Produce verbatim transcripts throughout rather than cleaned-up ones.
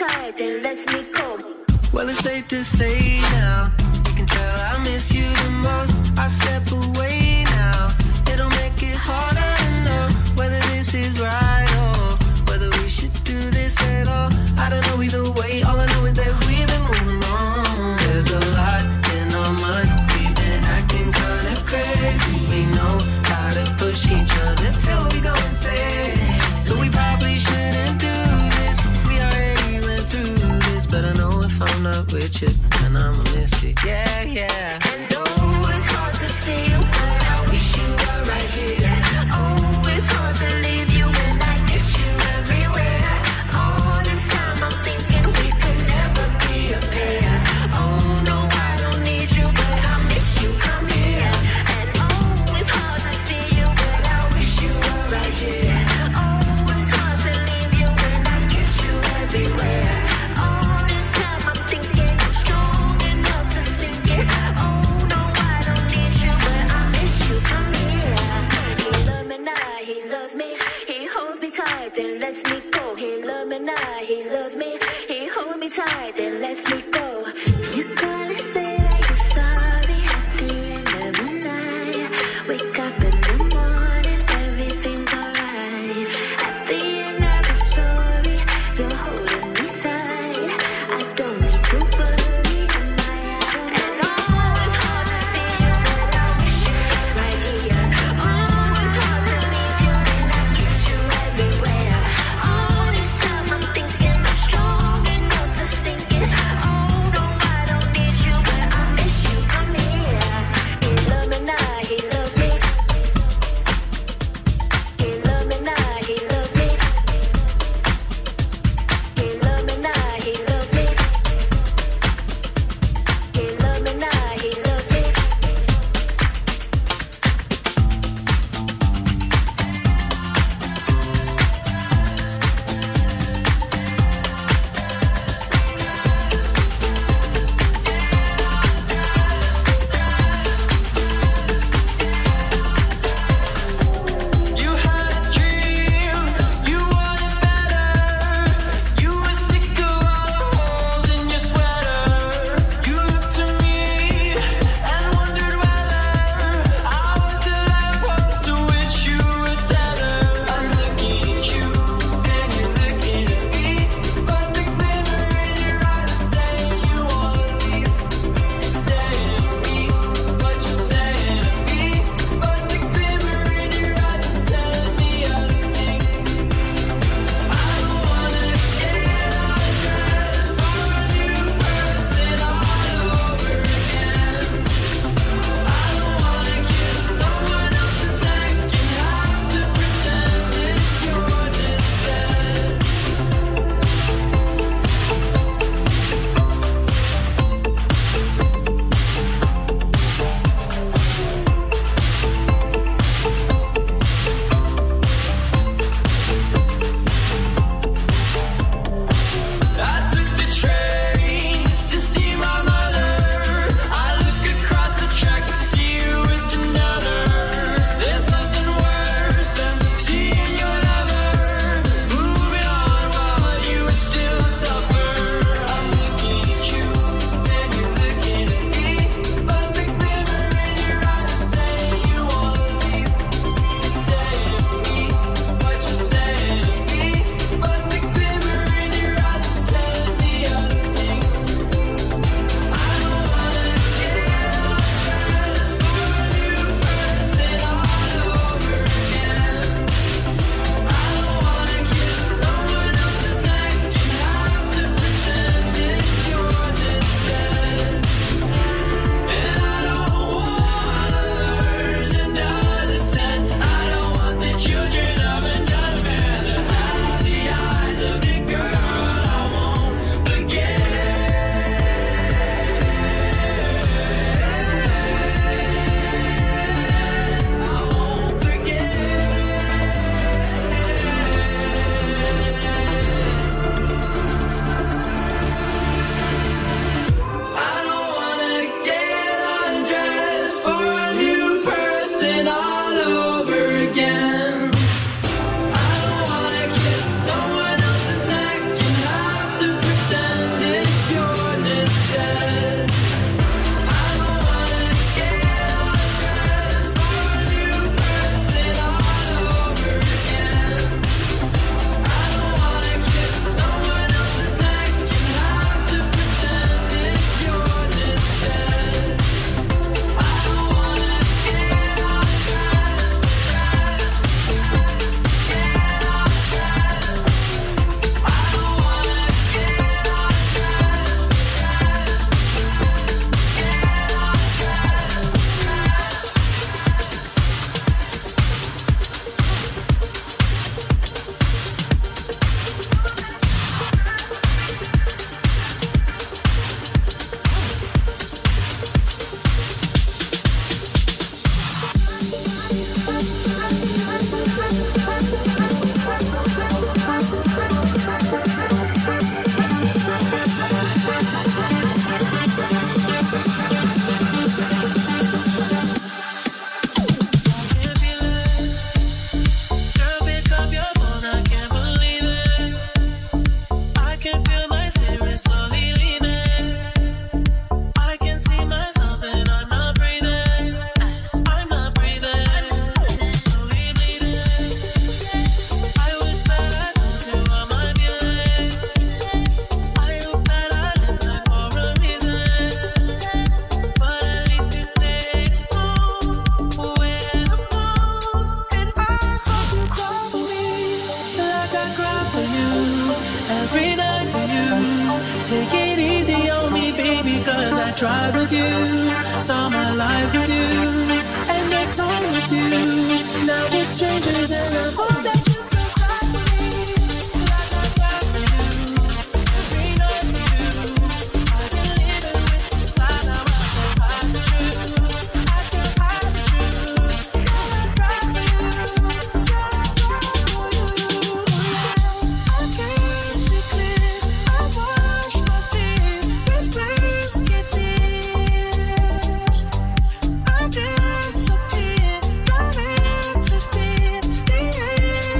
tight, then lets me go. Well, it's safe to say now, you can tell I miss you the most. I step away now, it'll make it harder to know whether this is right or whether we should do this at all. I don't know either way, all I know is that we've been moving on. There's a lot in our minds, we've been acting kinda crazy. We know how to push each other till we go insane. So we probably shouldn't do this, we already went through this. But I know if I'm not with you, then I'ma miss it, yeah, yeah. And oh, it's hard to see you, but I wish you were right here. Oh, it's hard to leave you when I miss you everywhere. All this time I'm thinking we could never be a pair. Oh no, I don't need you, but I miss you, come here. And oh, it's hard to see you, but I wish you were right here. Oh, it's hard to leave you when I miss you everywhere. All this time I'm thinking I'm strong enough to sink it. Oh no, I don't need you, but I miss you, come here. He loves me now, he loves me. He holds me tight, then lets me go. He loves me now, he loves me. He holds me tight, then lets me go. You gotta say that you're sorry at the end of the night. Wake up in the morning, everything's alright. At the end of the story, you're holding me tight. I don't need to worry, am I out? And oh, it's hard to see you, but I wish you were right here. Oh, it's hard to leave you when I miss you everywhere. All this time I'm thinking I'm strong enough to sink it. Oh it easy on me, baby, cause I tried with you, saw my life with you, and I've told with you. Now we're strangers and I hope that you still cry for me, like I cried for you. Every night with you, I've been living with this lie. Now I can't hide the truth, I can't hide the truth. Girl, I cry for you, girl, I cry for you. I can't see clear, I wash my fear with risky tears. I disappear, don't interfere. The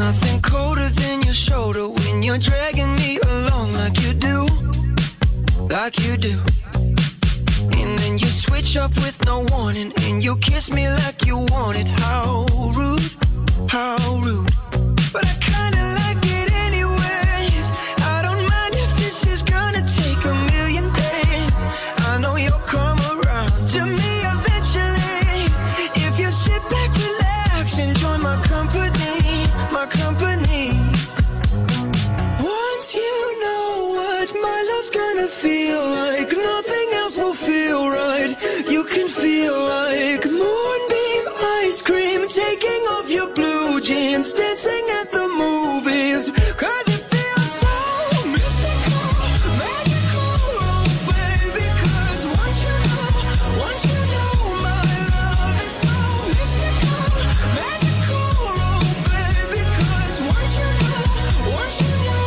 nothing colder than your shoulder when you're dragging me along like you do, like you do. And then you switch up with no warning, and you kiss me like you want it. How rude, how rude. But I kinda like it anyways. I don't mind if this is gonna take a million days. I know you'll come around to me eventually. If you sit back, relax, enjoy my company, my company. Once you know what my love's gonna feel like, nothing else will feel right. You can feel like moonbeam ice cream, taking off your blue jeans, dancing at the movies. Cause it feels so mystical, magical, oh baby. Cause once you know, once you know my love is so mystical, magical, oh baby. Cause once you know, once you know,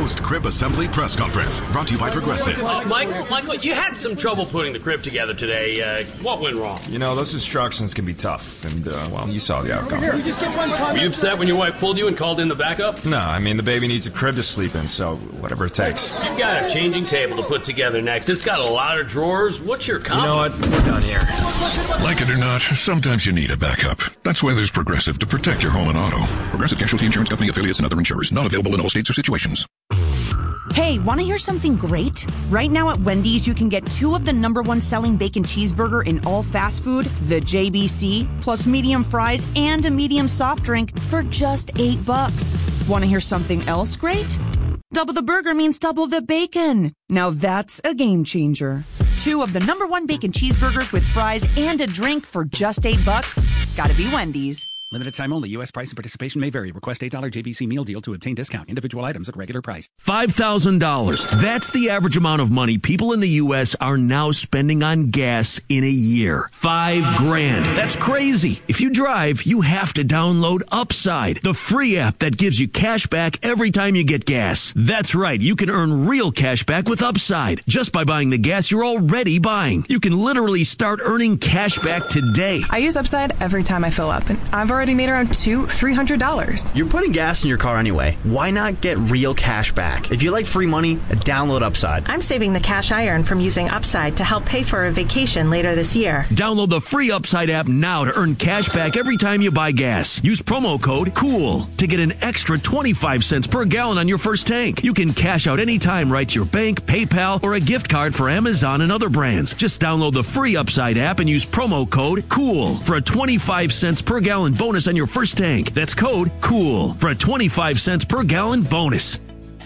Post-crib assembly press conference brought to you by Progressive. Michael, Michael, you had some trouble putting the crib together today. Uh, what went wrong? You know, those instructions can be tough, and, uh, well, you saw the outcome. Were you upset when your wife pulled you and called in the backup? No, I mean, the baby needs a crib to sleep in, so whatever it takes. You've got a changing table to put together next. It's got a lot of drawers. What's your comment? You know what? We're done here. Like it or not, sometimes you need a backup. That's why there's Progressive to protect your home and auto. Progressive Casualty Insurance Company, affiliates, and other insurers. Not available in all states or situations. Hey, want to hear something great? Right now at Wendy's, you can get two of the number one selling bacon cheeseburger in all fast food, the J B C, plus medium fries and a medium soft drink for just eight bucks. Want to hear something else great? Double the burger means double the bacon. Now that's a game changer. Two of the number one bacon cheeseburgers with fries and a drink for just eight bucks. Gotta be Wendy's. Limited time only. U S price and participation may vary. Request eight dollars J B C meal deal to obtain discount. Individual items at regular price. five thousand dollars. That's the average amount of money people in the U S are now spending on gas in a year. Five grand. That's crazy. If you drive, you have to download Upside, the free app that gives you cash back every time you get gas. That's right. You can earn real cash back with Upside just by buying the gas you're already buying. You can literally start earning cash back today. I use Upside every time I fill up, and I've already made around two, three hundred dollars. You're putting gas in your car anyway. Why not get real cash back? If you like free money, download Upside. I'm saving the cash I earn from using Upside to help pay for a vacation later this year. Download the free Upside app now to earn cash back every time you buy gas. Use promo code COOL to get an extra twenty-five cents per gallon on your first tank. You can cash out anytime right to your bank, PayPal, or a gift card for Amazon and other brands. Just download the free Upside app and use promo code COOL for a twenty-five cents per gallon bonus on your first tank. That's code COOL for a twenty-five cents per gallon bonus.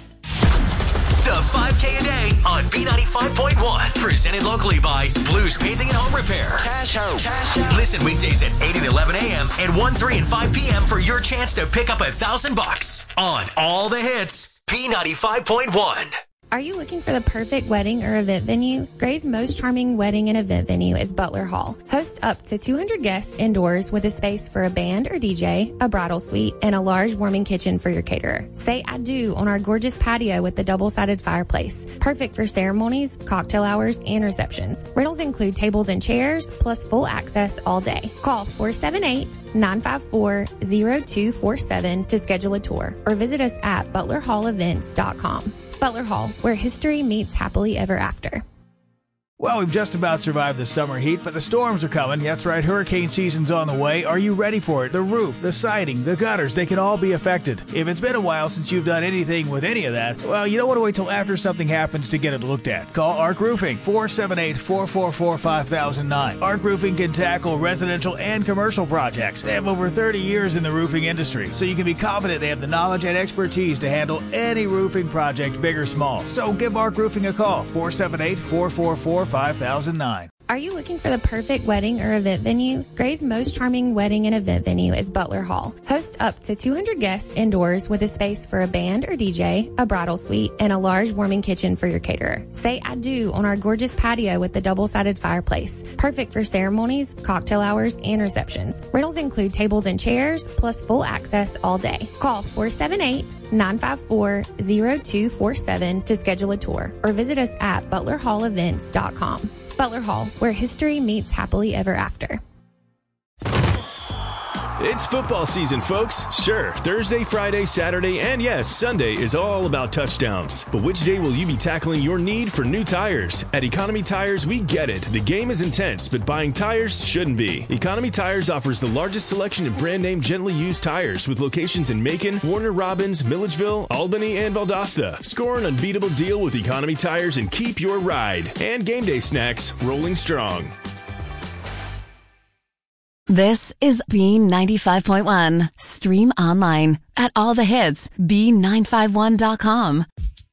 The five K a day on B ninety-five point one. Presented locally by Blues Painting and Home Repair. Cash out. Cash out. Listen weekdays at eight and eleven a.m. and one, three, and five p.m. for your chance to pick up a thousand bucks on all the hits. B ninety-five point one. Are you looking for the perfect wedding or event venue? Gray's most charming wedding and event venue is Butler Hall. Host up to two hundred guests indoors with a space for a band or D J, a bridal suite, and a large warming kitchen for your caterer. Say I do on our gorgeous patio with the double-sided fireplace. Perfect for ceremonies, cocktail hours, and receptions. Rentals include tables and chairs, plus full access all day. Call four seven eight, nine five four, zero two four seven to schedule a tour, or visit us at butler hall events dot com. Butler Hall, where history meets happily ever after. Well, we've just about survived the summer heat, but the storms are coming. That's right, hurricane season's on the way. Are you ready for it? The roof, the siding, the gutters, they can all be affected. If it's been a while since you've done anything with any of that, well, you don't want to wait till after something happens to get it looked at. Call Arc Roofing, four seven eight, four four four, five thousand nine. Arc Roofing can tackle residential and commercial projects. They have over thirty years in the roofing industry, so you can be confident they have the knowledge and expertise to handle any roofing project, big or small. So give Arc Roofing a call, four seven eight, four four four, five thousand nine. Are you looking for the perfect wedding or event venue? Gray's most charming wedding and event venue is Butler Hall. Host up to two hundred guests indoors with a space for a band or D J, a bridal suite, and a large warming kitchen for your caterer. Say I do on our gorgeous patio with the double-sided fireplace. Perfect for ceremonies, cocktail hours, and receptions. Rentals include tables and chairs, plus full access all day. Call four seven eight, nine five four, zero two four seven to schedule a tour, or visit us at butler hall events dot com. Butler Hall, where history meets happily ever after. It's football season, folks. Sure, Thursday, Friday, Saturday, and yes, Sunday is all about touchdowns. But which day will you be tackling your need for new tires? At Economy Tires, we get it. The game is intense, but buying tires shouldn't be. Economy Tires offers the largest selection of brand name gently used tires with locations in Macon, Warner Robins, Milledgeville, Albany, and Valdosta. Score an unbeatable deal with Economy Tires and keep your ride. And game day snacks rolling strong. This is B ninety-five point one. Stream online at all the hits, B nine five one dot com.